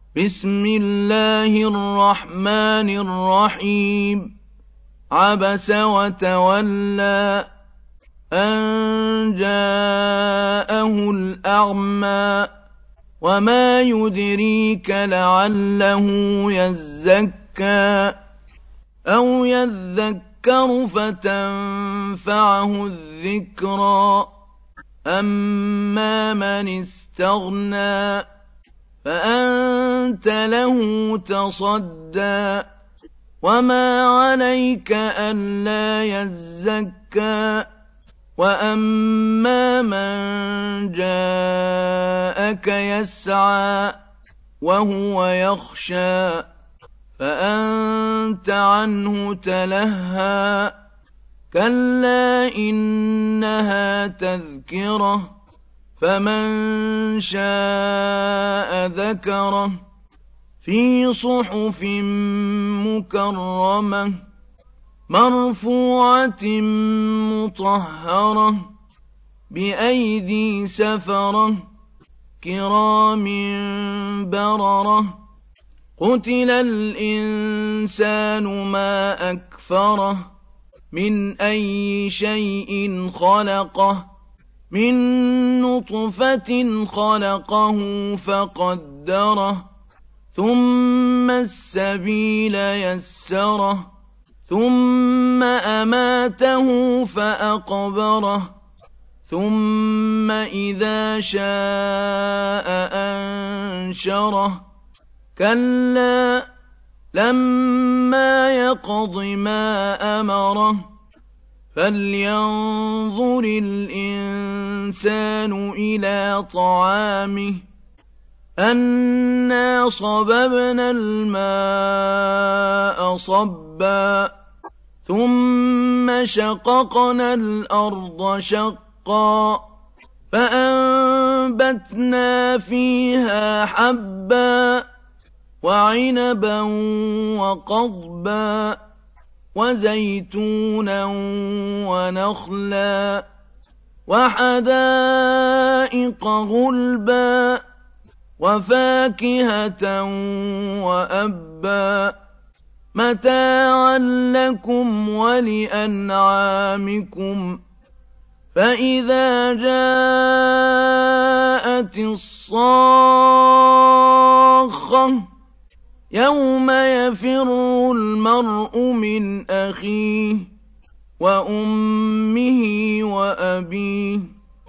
بسم الله الرحمن الرحيم عبس وتولى أن جاءه الأعمى وما يدريك لعله يزكى أو يذكر فتنفعه الذكرى أما من استغنى فأنت له تصدى وما عليك ألا يزكى وأما من جاءك يسعى وهو يخشى فأنت عنه تلهى كلا إنها تذكرة فمن شاء ذكره في صحف مكرمة مرفوعة مطهرة بأيدي سفرة كرام بررة قتل الإنسان ما أكفره من أي شيء خلقه من نطفة خلقه فقدره ثم السبيل يسره ثم أماته فأقبره ثم إذا شاء أنشره كلا لما يقض ما أمره فلينظر الإنسان إلى طعامه أنا صببنا الماء صبا ثم شققنا الأرض شقا فأنبتنا فيها حبا وعنبا وقضبا وزيتونا ونخلا وحدائق غلبا وفاكهة وأبا متاعا لكم ولأنعامكم فإذا جاءت الصاخة يوم يفر المرء من أخيه وأمه وأبيه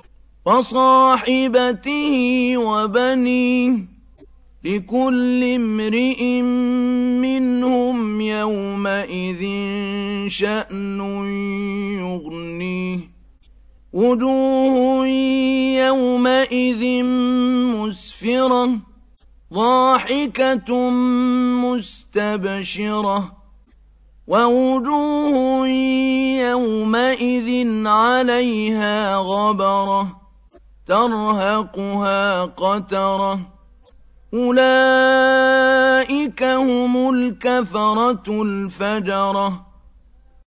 وصاحبته وبنيه لكل امرئ منهم يومئذ شأن يغنيه وجوه يومئذ مسفرة ضاحكة مستبشرة ووجوه يومئذ عليها غبرة ترهقها قترة أولئك هم الكفرة الفجرة